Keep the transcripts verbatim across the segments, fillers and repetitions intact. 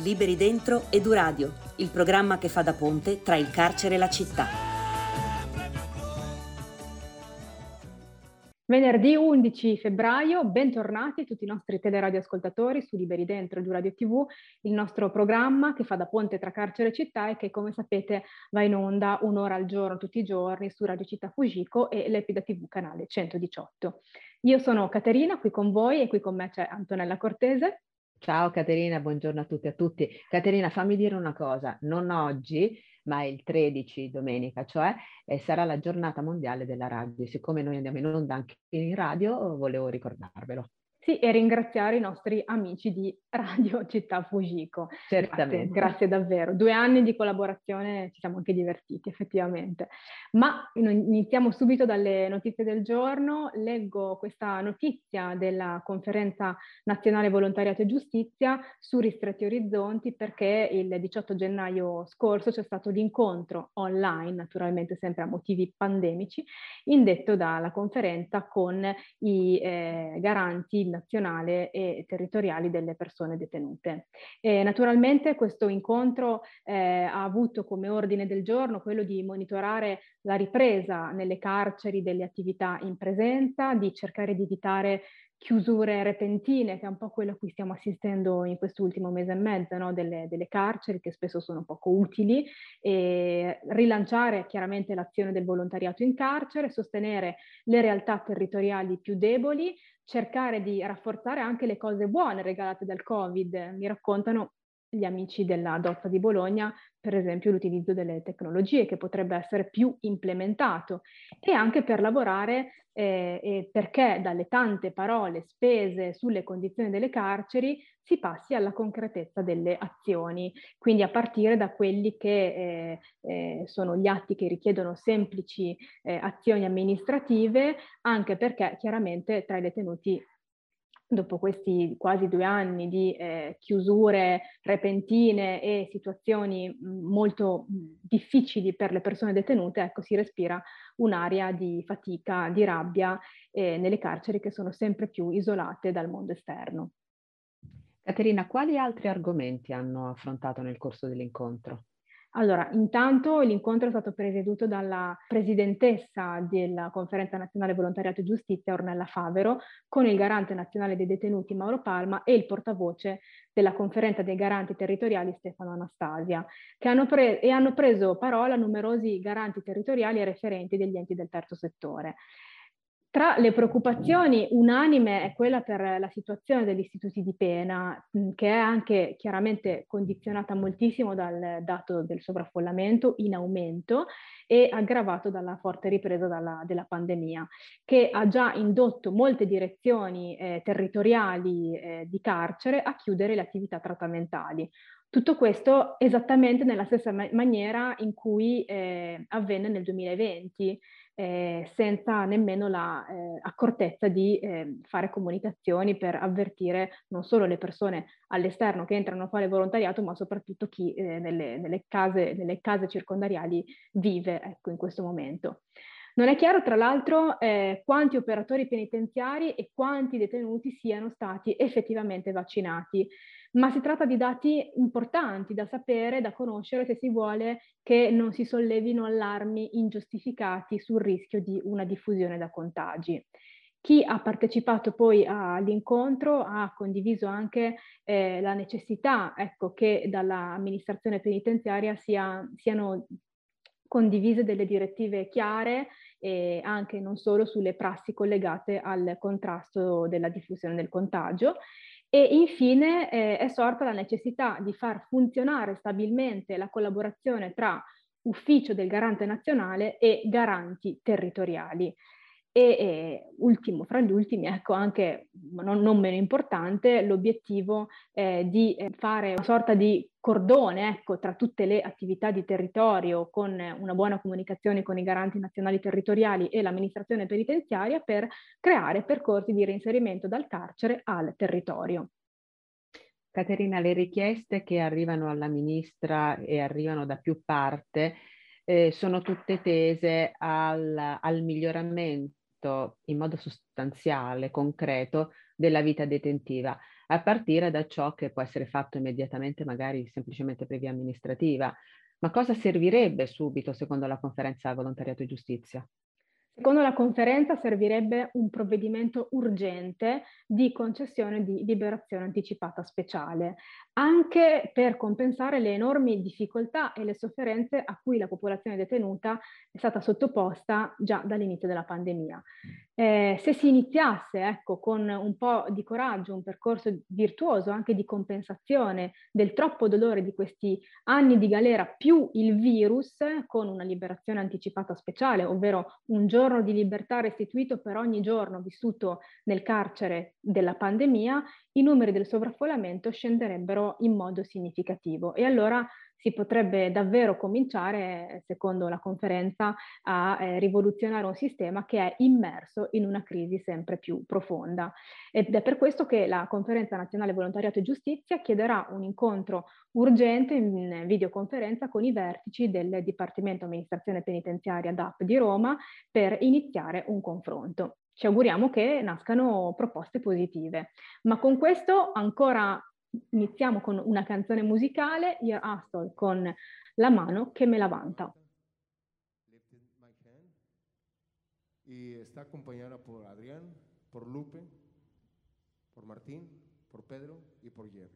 Liberi Dentro Eduradio, il programma che fa da ponte tra il carcere e la città. Venerdì undici febbraio, bentornati tutti i nostri teleradioascoltatori su Liberi Dentro Eduradio tivù, il nostro programma che fa da ponte tra carcere e città e che, come sapete, va in onda un'ora al giorno tutti i giorni su Radio Città Fujiko e Lepida tivù canale centodiciotto. Io sono Caterina, qui con voi, e qui con me c'è Antonella Cortese. Ciao Caterina, buongiorno a tutti e a tutti. Caterina, fammi dire una cosa, non oggi, ma il tredici, domenica, cioè eh, sarà la giornata mondiale della radio. Siccome noi andiamo in onda anche in radio, volevo ricordarvelo. Sì, e ringraziare i nostri amici di Radio Città Fujiko. Certamente. Grazie, grazie davvero. Due anni di collaborazione, ci siamo anche divertiti effettivamente. Ma iniziamo subito dalle notizie del giorno. Leggo questa notizia della Conferenza Nazionale Volontariato e Giustizia su Ristretti Orizzonti, perché il diciotto gennaio scorso c'è stato l'incontro online, naturalmente sempre a motivi pandemici, indetto dalla conferenza con i eh, garanti nazionale e territoriali delle persone detenute. E naturalmente questo incontro eh, ha avuto come ordine del giorno quello di monitorare la ripresa nelle carceri delle attività in presenza, di cercare di evitare chiusure repentine, che è un po' quello a cui stiamo assistendo in quest'ultimo mese e mezzo, no? delle, delle carceri che spesso sono poco utili, e rilanciare chiaramente l'azione del volontariato in carcere, sostenere le realtà territoriali più deboli, cercare di rafforzare anche le cose buone regalate dal Covid. Mi raccontano gli amici della Dozza di Bologna, per esempio, l'utilizzo delle tecnologie che potrebbe essere più implementato, e anche per lavorare eh, eh, perché dalle tante parole spese sulle condizioni delle carceri si passi alla concretezza delle azioni, quindi a partire da quelli che eh, eh, sono gli atti che richiedono semplici eh, azioni amministrative, anche perché chiaramente tra i detenuti, dopo questi quasi due anni di eh, chiusure repentine e situazioni mh, molto mh, difficili per le persone detenute, ecco, si respira un'aria di fatica, di rabbia eh, nelle carceri che sono sempre più isolate dal mondo esterno. Caterina, quali altri argomenti hanno affrontato nel corso dell'incontro? Allora, intanto l'incontro è stato presieduto dalla presidentessa della Conferenza Nazionale Volontariato e Giustizia, Ornella Favero, con il garante nazionale dei detenuti, Mauro Palma, e il portavoce della Conferenza dei Garanti Territoriali, Stefano Anastasia, che hanno pre- e hanno preso parola numerosi garanti territoriali e referenti degli enti del terzo settore. Tra le preoccupazioni unanime è quella per la situazione degli istituti di pena, che è anche chiaramente condizionata moltissimo dal dato del sovraffollamento in aumento e aggravato dalla forte ripresa dalla, della pandemia, che ha già indotto molte direzioni eh, territoriali eh, di carcere a chiudere le attività trattamentali. Tutto questo esattamente nella stessa ma- maniera in cui eh, avvenne nel duemilaventi, eh, senza nemmeno l'accortezza la, eh, di eh, fare comunicazioni per avvertire non solo le persone all'esterno che entrano a fare volontariato, ma soprattutto chi eh, nelle, nelle, case, nelle case circondariali vive, ecco, in questo momento. Non è chiaro, tra l'altro, eh, quanti operatori penitenziari e quanti detenuti siano stati effettivamente vaccinati, ma si tratta di dati importanti da sapere, da conoscere, se si vuole che non si sollevino allarmi ingiustificati sul rischio di una diffusione da contagi. Chi ha partecipato poi all'incontro ha condiviso anche eh, la necessità, ecco, che dall'amministrazione penitenziaria sia, siano condivise delle direttive chiare e anche non solo sulle prassi collegate al contrasto della diffusione del contagio. E infine eh, è sorta la necessità di far funzionare stabilmente la collaborazione tra ufficio del garante nazionale e garanti territoriali. E, e ultimo fra gli ultimi, ecco, anche non, non meno importante, l'obiettivo eh, di fare una sorta di cordone, ecco, tra tutte le attività di territorio, con una buona comunicazione con i garanti nazionali territoriali e l'amministrazione penitenziaria, per creare percorsi di reinserimento dal carcere al territorio. Caterina, le richieste che arrivano alla ministra e arrivano da più parti eh, sono tutte tese al, al miglioramento cambiamento in modo sostanziale, concreto, della vita detentiva, a partire da ciò che può essere fatto immediatamente, magari semplicemente per via amministrativa. Ma cosa servirebbe subito, secondo la Conferenza Volontariato e Giustizia? Secondo la conferenza servirebbe un provvedimento urgente di concessione di liberazione anticipata speciale, anche per compensare le enormi difficoltà e le sofferenze a cui la popolazione detenuta è stata sottoposta già dall'inizio della pandemia. Eh, se si iniziasse, ecco, con un po' di coraggio, un percorso virtuoso anche di compensazione del troppo dolore di questi anni di galera più il virus, con una liberazione anticipata speciale, ovvero un giorno di libertà restituito per ogni giorno vissuto nel carcere della pandemia, i numeri del sovraffollamento scenderebbero in modo significativo e allora si potrebbe davvero cominciare, secondo la conferenza, a eh, rivoluzionare un sistema che è immerso in una crisi sempre più profonda. Ed è per questo che la Conferenza Nazionale Volontariato e Giustizia chiederà un incontro urgente in videoconferenza con i vertici del Dipartimento Amministrazione Penitenziaria D A P di Roma per iniziare un confronto. Ci auguriamo che nascano proposte positive. Ma con questo ancora iniziamo con una canzone musicale, Your Hustle con La mano che me la vanta. Y está acompañada por Adrián, por Lupe, por Martín, por Pedro y por Jerry.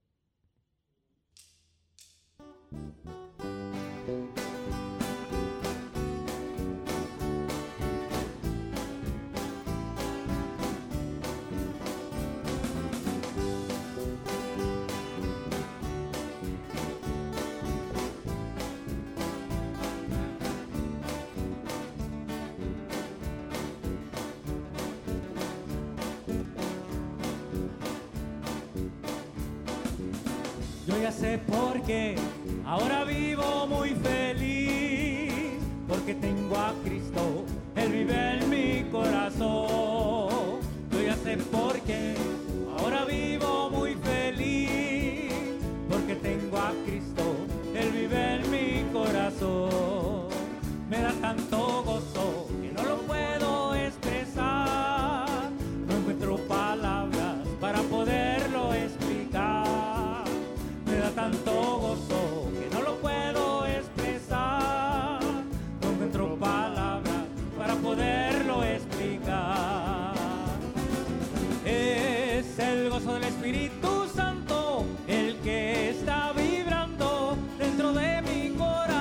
Yo ya sé por qué, ahora vivo muy feliz, porque tengo a Cristo, Él vive en mi corazón. Yo ya sé por qué, ahora vivo muy feliz, porque tengo a Cristo, Él vive en mi corazón. Me da tanto gozo que no lo puedo expresar, no encuentro palabras para poderlo explicar. Tanto gozo que no lo puedo expresar, no encuentro palabras para poderlo explicar. Es el gozo del Espíritu Santo el que está vibrando dentro de mi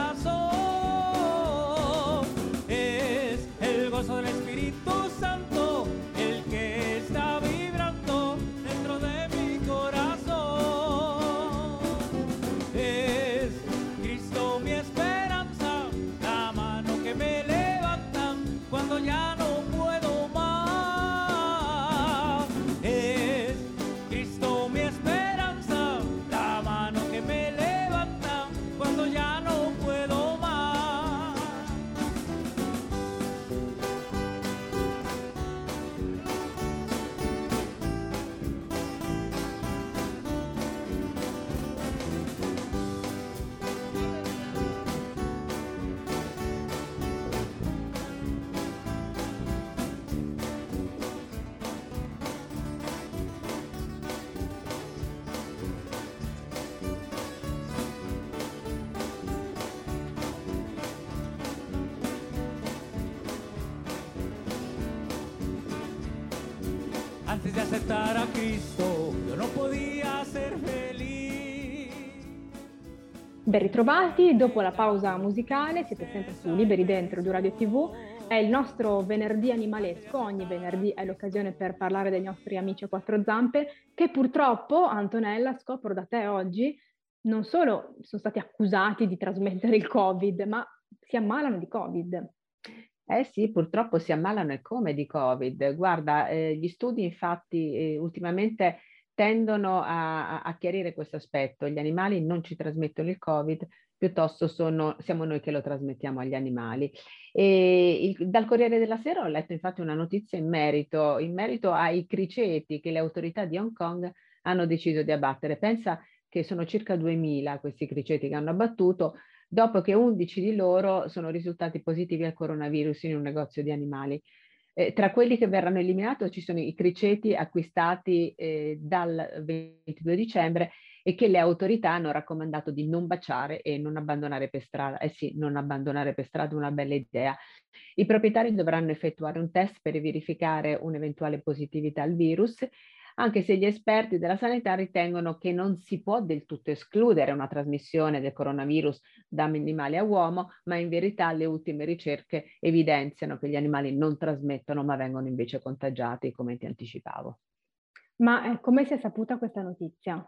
corazón. Es el gozo del Espíritu Santo el que está vibrando dentro de mi corazón. Ya no puedo más, es Cristo mi esperanza, la mano que me levanta cuando ya no puedo más. Antes di accettare a Cristo, io non podia essere felice. Ben ritrovati, dopo la pausa musicale siete sempre su Liberi Dentro di Radio tivù. È il nostro venerdì animalesco, ogni venerdì è l'occasione per parlare dei nostri amici a quattro zampe, che purtroppo, Antonella, scopro da te oggi, non solo sono stati accusati di trasmettere il Covid, ma si ammalano di Covid. Eh sì, purtroppo si ammalano e come di Covid. Guarda, eh, gli studi infatti eh, ultimamente tendono a, a chiarire questo aspetto. Gli animali non ci trasmettono il Covid, piuttosto sono, siamo noi che lo trasmettiamo agli animali. E il, dal Corriere della Sera ho letto infatti una notizia in merito, in merito ai criceti che le autorità di Hong Kong hanno deciso di abbattere. Pensa che sono circa duemila questi criceti che hanno abbattuto, dopo che undici di loro sono risultati positivi al coronavirus in un negozio di animali. Eh, tra quelli che verranno eliminati ci sono i criceti acquistati eh, dal ventidue dicembre e che le autorità hanno raccomandato di non baciare e non abbandonare per strada. Eh sì, non abbandonare per strada è una bella idea. I proprietari dovranno effettuare un test per verificare un'eventuale positività al virus, anche se gli esperti della sanità ritengono che non si può del tutto escludere una trasmissione del coronavirus da animale a uomo, ma in verità le ultime ricerche evidenziano che gli animali non trasmettono, ma vengono invece contagiati, come ti anticipavo. Ma eh, come si è saputa questa notizia?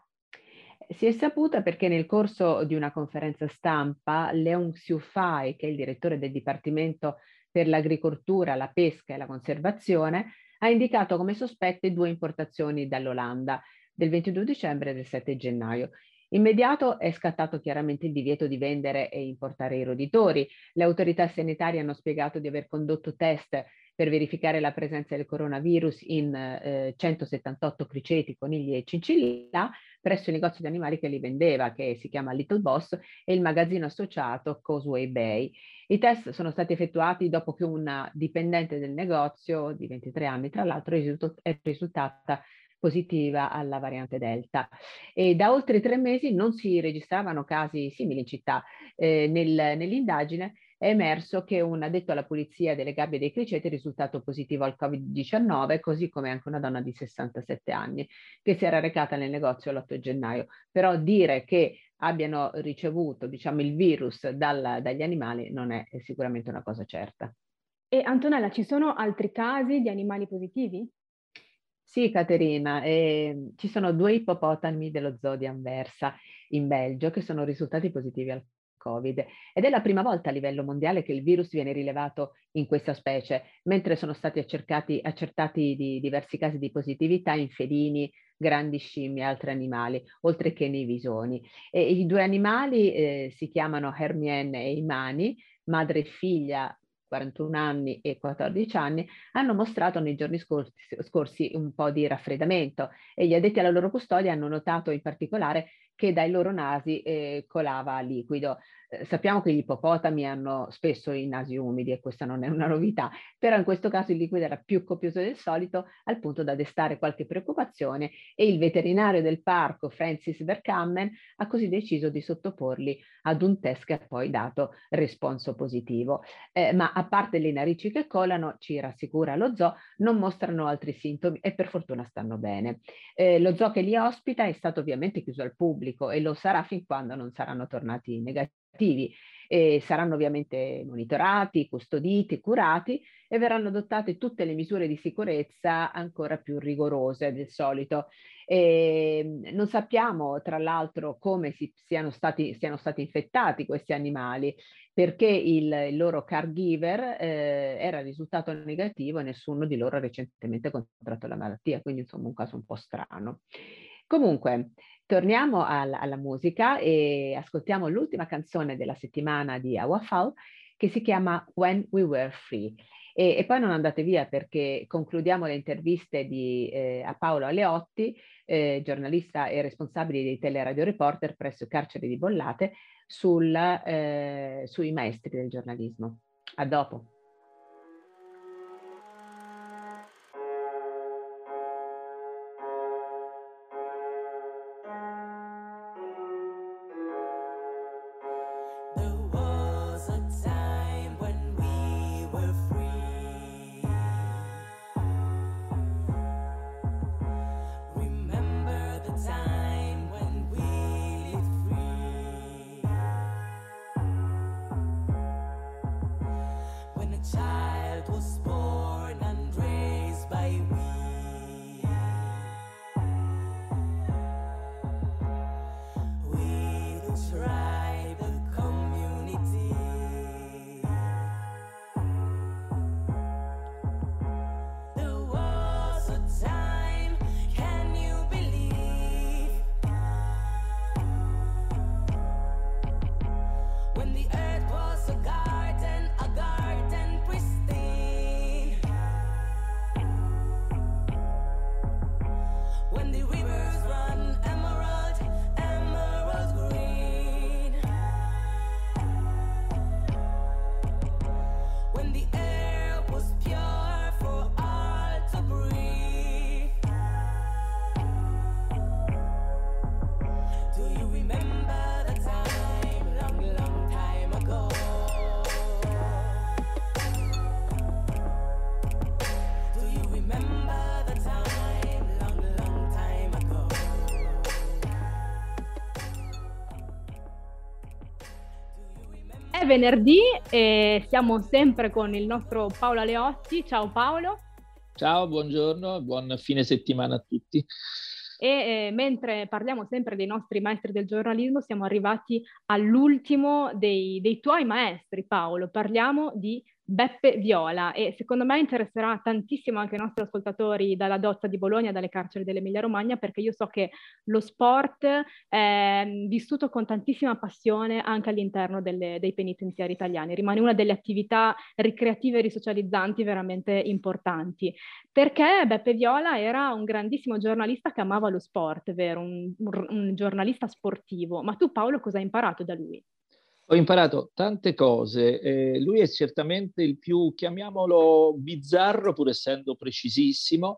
Si è saputa perché nel corso di una conferenza stampa Leung Siu-fai, che è il direttore del Dipartimento per l'Agricoltura, la Pesca e la Conservazione, ha indicato come sospette due importazioni dall'Olanda del ventidue dicembre e del sette gennaio. Immediato è scattato chiaramente il divieto di vendere e importare i roditori. Le autorità sanitarie hanno spiegato di aver condotto test per verificare la presenza del coronavirus in eh, centosettantotto criceti, conigli e cincillà presso il negozio di animali che li vendeva, che si chiama Little Boss, e il magazzino associato Causeway Bay. I test sono stati effettuati dopo che una dipendente del negozio, di ventitré anni tra l'altro, è risultata positiva alla variante Delta. E da oltre tre mesi non si registravano casi simili in città. Eh, nel, nell'indagine è emerso che un addetto alla pulizia delle gabbie dei criceti è risultato positivo al covid diciannove, così come anche una donna di sessantasette anni che si era recata nel negozio l'otto gennaio. Però dire che abbiano ricevuto, diciamo, il virus dal, dagli animali non è, è sicuramente una cosa certa. E Antonella, ci sono altri casi di animali positivi? Sì, Caterina, eh, ci sono due ippopotami dello zoo di Anversa in Belgio che sono risultati positivi al Covid ed è la prima volta a livello mondiale che il virus viene rilevato in questa specie, mentre sono stati accertati, accertati di diversi casi di positività in felini, grandi scimmie e altri animali, oltre che nei visoni. E i due animali eh, si chiamano Hermione e Imani, madre e figlia, quarantuno anni e quattordici anni, hanno mostrato nei giorni scorsi, scorsi un po' di raffreddamento e gli addetti alla loro custodia hanno notato in particolare che dai loro nasi eh, colava liquido. Eh, sappiamo che gli ippopotami hanno spesso i nasi umidi e questa non è una novità, però in questo caso il liquido era più copioso del solito al punto da destare qualche preoccupazione e il veterinario del parco, Francis Verkammen, ha così deciso di sottoporli ad un test che ha poi dato responso positivo. Eh, ma a parte le narici che colano, ci rassicura lo zoo, non mostrano altri sintomi e per fortuna stanno bene. Eh, lo zoo che li ospita è stato ovviamente chiuso al pubblico e lo sarà fin quando non saranno tornati negativi. E saranno ovviamente monitorati, custoditi, curati e verranno adottate tutte le misure di sicurezza ancora più rigorose del solito. E non sappiamo tra l'altro come si, siano, stati, siano stati infettati questi animali, perché il, il loro caregiver eh, era risultato negativo e nessuno di loro ha recentemente contratto la malattia, quindi insomma un caso un po' strano. Comunque, torniamo al, alla musica e ascoltiamo l'ultima canzone della settimana di Awafal che si chiama When We Were Free. E, e poi non andate via perché concludiamo le interviste di, eh, a Paolo Aleotti, eh, giornalista e responsabile di Teleradio Reporter presso il carcere di Bollate, sul, eh, sui maestri del giornalismo. A dopo. When the venerdì e siamo sempre con il nostro Paolo Aleotti. Ciao Paolo. Ciao, buongiorno, buon fine settimana a tutti. E eh, mentre parliamo sempre dei nostri maestri del giornalismo, siamo arrivati all'ultimo dei, dei tuoi maestri, Paolo. Parliamo di Beppe Viola e secondo me interesserà tantissimo anche i nostri ascoltatori dalla Dozza di Bologna, dalle carceri dell'Emilia Romagna, perché io so che lo sport è vissuto con tantissima passione anche all'interno delle, dei penitenziari italiani. Rimane una delle attività ricreative e risocializzanti veramente importanti, perché Beppe Viola era un grandissimo giornalista che amava lo sport, vero? Un, un, un giornalista sportivo. Ma tu, Paolo, cosa hai imparato da lui? Ho imparato tante cose, eh, lui è certamente il più, chiamiamolo bizzarro, pur essendo precisissimo,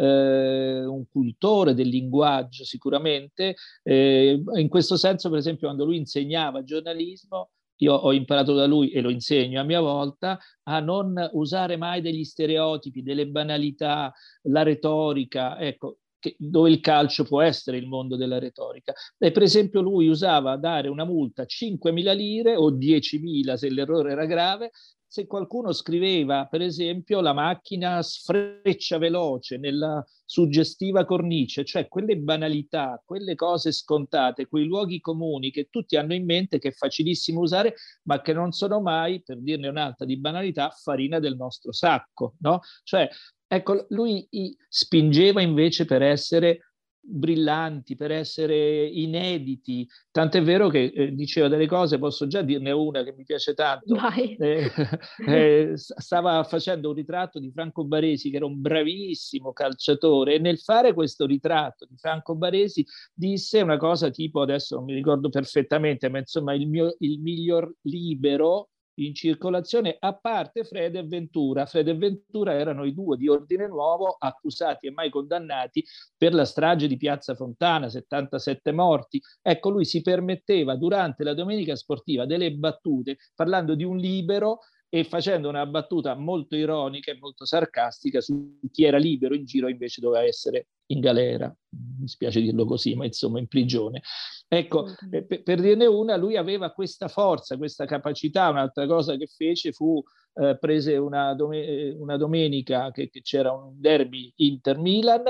eh, un cultore del linguaggio sicuramente, eh, in questo senso per esempio quando lui insegnava giornalismo, io ho imparato da lui e lo insegno a mia volta a non usare mai degli stereotipi, delle banalità, la retorica, ecco, Che, dove il calcio può essere il mondo della retorica. E per esempio lui usava dare una multa cinquemila lire o diecimila se l'errore era grave se qualcuno scriveva per esempio la macchina sfreccia veloce nella suggestiva cornice, cioè quelle banalità, quelle cose scontate, quei luoghi comuni che tutti hanno in mente, che è facilissimo usare ma che non sono mai, per dirne un'altra di banalità, farina del nostro sacco, no? Cioè ecco, lui spingeva invece per essere brillanti, per essere inediti, tant'è vero che eh, diceva delle cose, posso già dirne una che mi piace tanto, eh, eh, stava facendo un ritratto di Franco Baresi che era un bravissimo calciatore e nel fare questo ritratto di Franco Baresi disse una cosa tipo, adesso non mi ricordo perfettamente, ma insomma il, mio, il miglior libero in circolazione, a parte Fred e Ventura. Fred e Ventura erano i due di Ordine Nuovo accusati e mai condannati per la strage di Piazza Fontana, settantasette morti. Ecco, lui si permetteva durante la domenica sportiva delle battute parlando di un libero e facendo una battuta molto ironica e molto sarcastica su chi era libero in giro invece doveva essere in galera, mi spiace dirlo così, ma insomma in prigione. Ecco, eh, per, per dirne una, lui aveva questa forza, questa capacità. Un'altra cosa che fece fu eh, prese una, dom- una domenica che, che c'era un derby Inter-Milan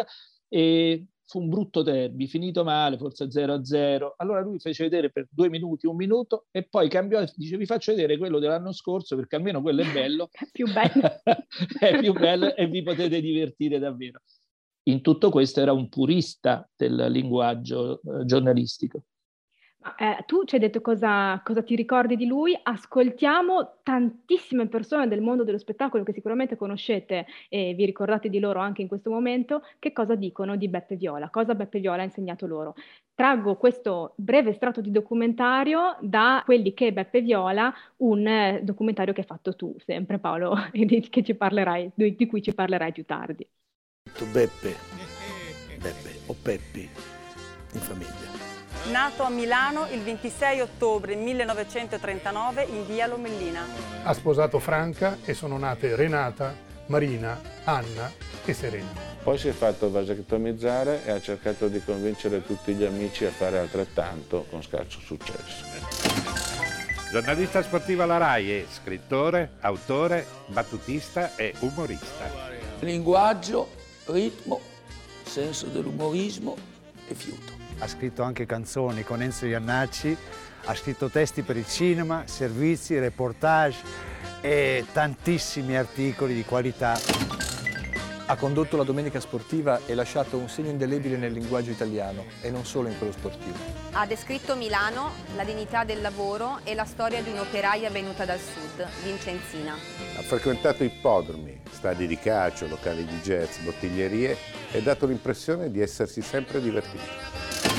e fu un brutto derby, finito male, forse zero a zero. Allora lui fece vedere per due minuti, un minuto, e poi cambiò e dice: vi faccio vedere quello dell'anno scorso perché almeno quello è bello. È più bello. È più bello e vi potete divertire davvero. In tutto questo era un purista del linguaggio eh, giornalistico. Eh, tu ci hai detto cosa, cosa ti ricordi di lui. Ascoltiamo tantissime persone del mondo dello spettacolo che sicuramente conoscete e vi ricordate di loro anche in questo momento, che cosa dicono di Beppe Viola, cosa Beppe Viola ha insegnato loro. Traggo questo breve estratto di documentario da Quelli che Beppe Viola, un eh, documentario che hai fatto tu sempre, Paolo, e di, che ci parlerai, di, di cui ci parlerai più tardi. Beppe, Beppe o Peppi in famiglia. Nato a Milano il ventisei ottobre millenovecentotrentanove in via Lomellina. Ha sposato Franca e sono nate Renata, Marina, Anna e Serena. Poi si è fatto vasectomizzare e ha cercato di convincere tutti gli amici a fare altrettanto con scarso successo. Giornalista sportiva alla RAI e scrittore, autore, battutista e umorista. Linguaggio, ritmo, senso dell'umorismo e fiuto. Ha scritto anche canzoni con Enzo Iannacci, ha scritto testi per il cinema, servizi, reportage e tantissimi articoli di qualità. Ha condotto la Domenica Sportiva e lasciato un segno indelebile nel linguaggio italiano e non solo in quello sportivo. Ha descritto Milano, la dignità del lavoro e la storia di un'operaia venuta dal sud, Vincenzina. Ha frequentato ippodromi, stadi di calcio, locali di jazz, bottiglierie e ha dato l'impressione di essersi sempre divertito.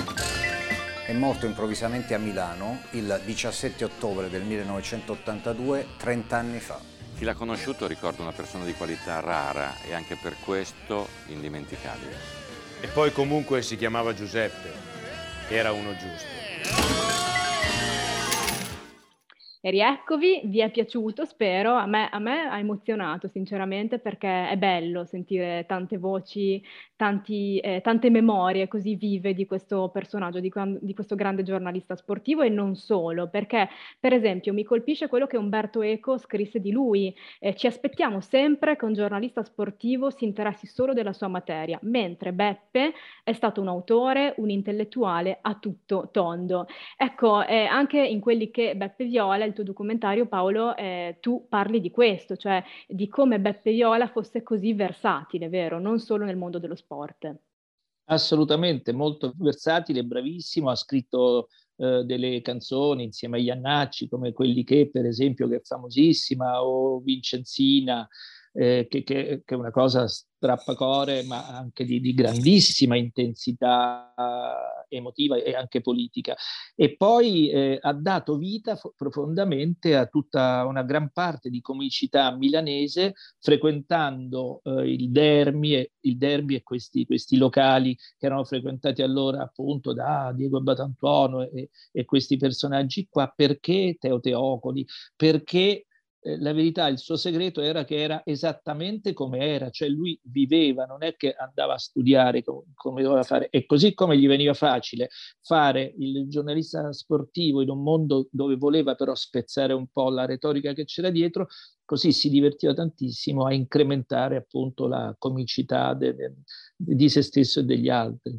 È morto improvvisamente a Milano il diciassette ottobre del millenovecentottantadue, trent'anni fa. Chi l'ha conosciuto ricorda una persona di qualità rara e anche per questo indimenticabile. E poi comunque si chiamava Giuseppe, era uno giusto. E rieccovi, vi è piaciuto, spero, a me, a me ha emozionato sinceramente perché è bello sentire tante voci, tanti, eh, tante memorie così vive di questo personaggio, di, di questo grande giornalista sportivo e non solo, perché per esempio mi colpisce quello che Umberto Eco scrisse di lui, eh, ci aspettiamo sempre che un giornalista sportivo si interessi solo della sua materia, mentre Beppe è stato un autore, un intellettuale a tutto tondo. Ecco, eh, anche in quelli che Beppe Viola, il tuo documentario Paolo, eh, tu parli di questo, cioè di come Beppe Viola fosse così versatile, vero? Non solo nel mondo dello sport. Assolutamente, molto versatile, bravissimo, ha scritto eh, delle canzoni insieme a Iannacci, come Quelli che, per esempio, che è famosissima, o Vincenzina, eh, che, che, che è una cosa strappacore, ma anche di, di grandissima intensità emotiva e anche politica. E poi eh, ha dato vita f- profondamente a tutta una gran parte di comicità milanese, frequentando eh, il Derby e, il Derby e questi, questi locali che erano frequentati allora appunto da Diego Batantuono e, e questi personaggi qua. Perché Teo Teocoli? Perché Eh, la verità, il suo segreto era che era esattamente come era, cioè lui viveva, non è che andava a studiare com- come doveva fare, e così come gli veniva facile fare il giornalista sportivo in un mondo dove voleva però spezzare un po' la retorica che c'era dietro, così si divertiva tantissimo a incrementare appunto la comicità de- de- di se stesso e degli altri.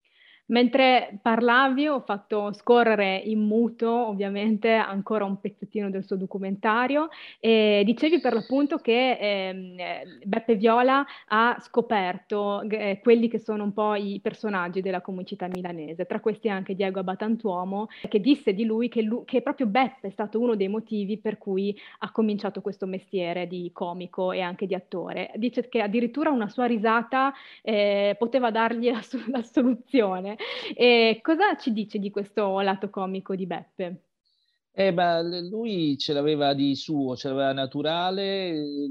Mentre parlavi ho fatto scorrere in muto ovviamente ancora un pezzettino del suo documentario e dicevi per l'appunto che ehm, Beppe Viola ha scoperto eh, quelli che sono un po' i personaggi della comicità milanese, tra questi anche Diego Batantuomo, che disse di lui che, lui che proprio Beppe è stato uno dei motivi per cui ha cominciato questo mestiere di comico e anche di attore. Dice che addirittura una sua risata eh, poteva dargli la, la soluzione. E cosa ci dice di questo lato comico di Beppe? Eh, ma lui ce l'aveva di suo, ce l'aveva naturale,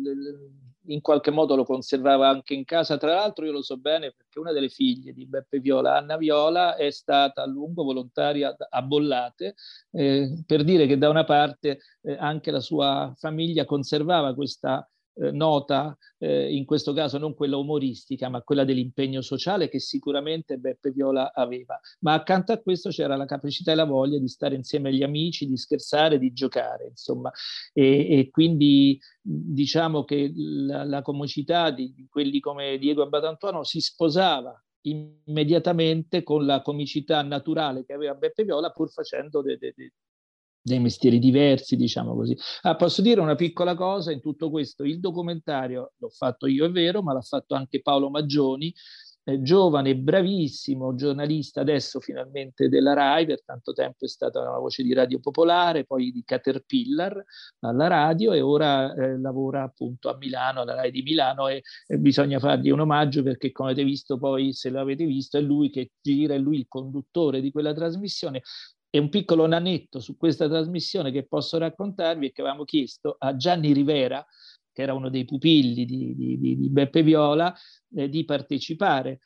in qualche modo lo conservava anche in casa. Tra l'altro io lo so bene perché una delle figlie di Beppe Viola, Anna Viola, è stata a lungo volontaria a Bollate, eh, per dire che da una parte eh, anche la sua famiglia conservava questa Eh, nota, eh, in questo caso non quella umoristica, ma quella dell'impegno sociale che sicuramente Beppe Viola aveva. Ma accanto a questo c'era la capacità e la voglia di stare insieme agli amici, di scherzare, di giocare, insomma. E, e quindi diciamo che la, la comicità di, di quelli come Diego Batantuono si sposava immediatamente con la comicità naturale che aveva Beppe Viola, pur facendo de, de, de, dei mestieri diversi, diciamo così. Ah, posso dire una piccola cosa in tutto questo? Il documentario l'ho fatto io, è vero, ma l'ha fatto anche Paolo Maggioni, eh, giovane, bravissimo giornalista, adesso finalmente della Rai, per tanto tempo è stata una voce di Radio Popolare, poi di Caterpillar alla radio e ora eh, lavora appunto a Milano, alla Rai di Milano e, e bisogna fargli un omaggio perché come avete visto poi, se l'avete visto, è lui che gira, è lui il conduttore di quella trasmissione. E un piccolo nanetto su questa trasmissione che posso raccontarvi è che avevamo chiesto a Gianni Rivera, che era uno dei pupilli di, di, di Beppe Viola, eh, di partecipare.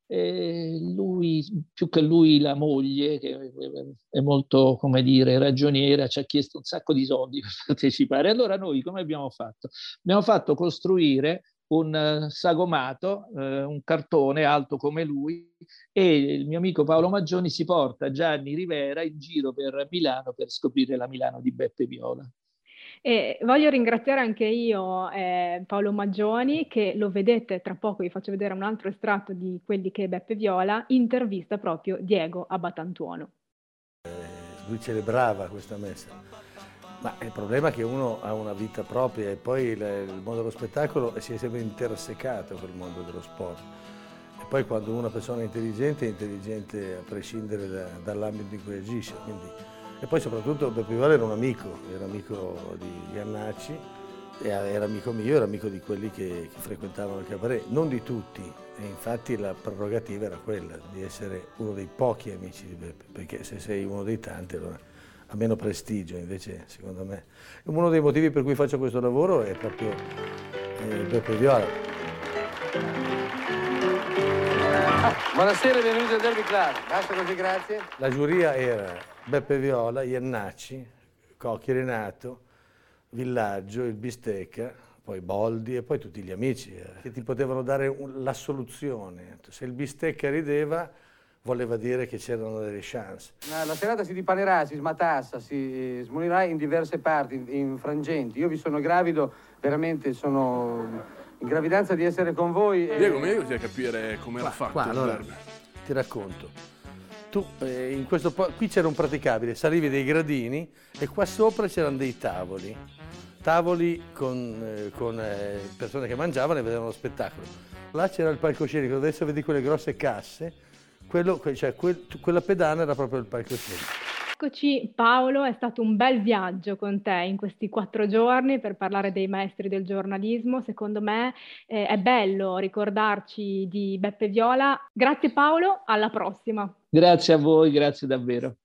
E lui, più che lui la moglie, che è molto, come dire, ragioniera, ci ha chiesto un sacco di soldi per partecipare. Allora noi come abbiamo fatto? Abbiamo fatto costruire un uh, sagomato, uh, un cartone alto come lui, e il mio amico Paolo Maggioni si porta Gianni Rivera in giro per Milano per scoprire la Milano di Beppe Viola. E voglio ringraziare anche io eh, Paolo Maggioni, che lo vedete tra poco, vi faccio vedere un altro estratto di quelli che Beppe Viola intervista proprio Diego a Batantuono. Eh, lui celebrava questa messa. Ma il problema è che uno ha una vita propria e poi il, il mondo dello spettacolo si è sempre intersecato col mondo dello sport. E poi quando una persona è intelligente, è intelligente a prescindere da, dall'ambito in cui agisce. Quindi. E poi soprattutto Beppe Viola era un amico, era amico di Iannacci, era amico mio, era amico di quelli che, che frequentavano il cabaret, non di tutti. E infatti la prerogativa era quella di essere uno dei pochi amici di Beppe, perché se sei uno dei tanti allora ha meno prestigio, invece secondo me. Uno dei motivi per cui faccio questo lavoro è proprio eh, Beppe Viola. Ah, buonasera e benvenuti al Derby Club. Basta così, grazie. La giuria era Beppe Viola, Iannacci, Cocchi Renato, Villaggio, il Bistecca, poi Boldi e poi tutti gli amici eh, che ti potevano dare un, la soluzione. Se il Bistecca rideva, voleva dire che c'erano delle chance. La serata si dipanerà, si smatassa, si smunirà in diverse parti, in, in frangenti. Io vi sono gravido, veramente sono in gravidanza di essere con voi. E... Diego, mi aiuti a capire come era fatto qua, il allora, verme. ti racconto. Tu, eh, in questo po- qui c'era un praticabile, salivi dei gradini e qua sopra c'erano dei tavoli. Tavoli con, eh, con eh, persone che mangiavano e vedevano lo spettacolo. Là c'era il palcoscenico, adesso vedi quelle grosse casse, quello, cioè, quel, quella pedana era proprio il palcoscenico. Eccoci Paolo, è stato un bel viaggio con te in questi quattro giorni per parlare dei maestri del giornalismo. Secondo me eh, è bello ricordarci di Beppe Viola. Grazie Paolo, alla prossima. Grazie a voi, grazie davvero.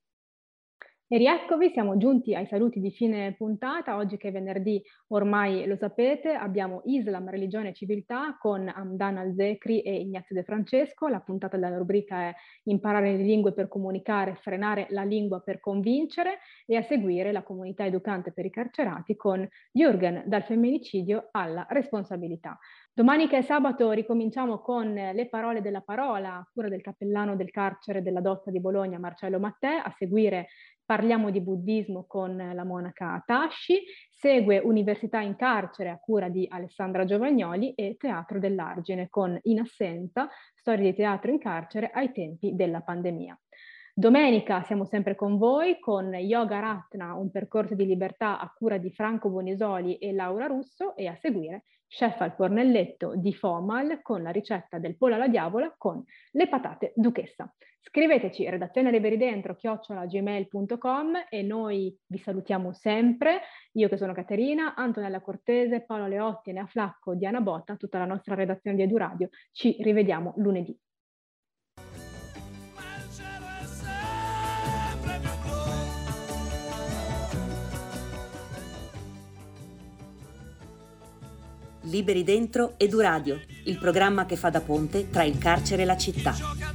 E rieccovi, siamo giunti ai saluti di fine puntata. Oggi che è venerdì, ormai lo sapete, abbiamo Islam, Religione e Civiltà con Hamdan Al-Zekri e Ignazio De Francesco. La puntata della rubrica è Imparare le lingue per comunicare, frenare la lingua per convincere, e a seguire la comunità educante per i carcerati con Jürgen, dal femminicidio alla responsabilità. Domani che è sabato ricominciamo con le parole della parola a cura del cappellano del carcere della Dossa di Bologna, Marcello Mattè. A seguire parliamo di buddismo con la monaca Tashi, segue Università in carcere a cura di Alessandra Giovagnoli e Teatro dell'Argine con In assenza, storie di teatro in carcere ai tempi della pandemia. Domenica siamo sempre con voi con Yoga Ratna, un percorso di libertà a cura di Franco Bonisoli e Laura Russo, e a seguire Chef al fornelletto di Fomal con la ricetta del pollo alla diavola con le patate duchessa. Scriveteci redazione Liberidentro chiocciola gmail punto com e noi vi salutiamo sempre. Io che sono Caterina, Antonella Cortese, Paolo Leotti, Nea Flacco, Diana Botta, tutta la nostra redazione di EduRadio. Ci rivediamo lunedì. Liberi Dentro EduRadio, il programma che fa da ponte tra il carcere e la città.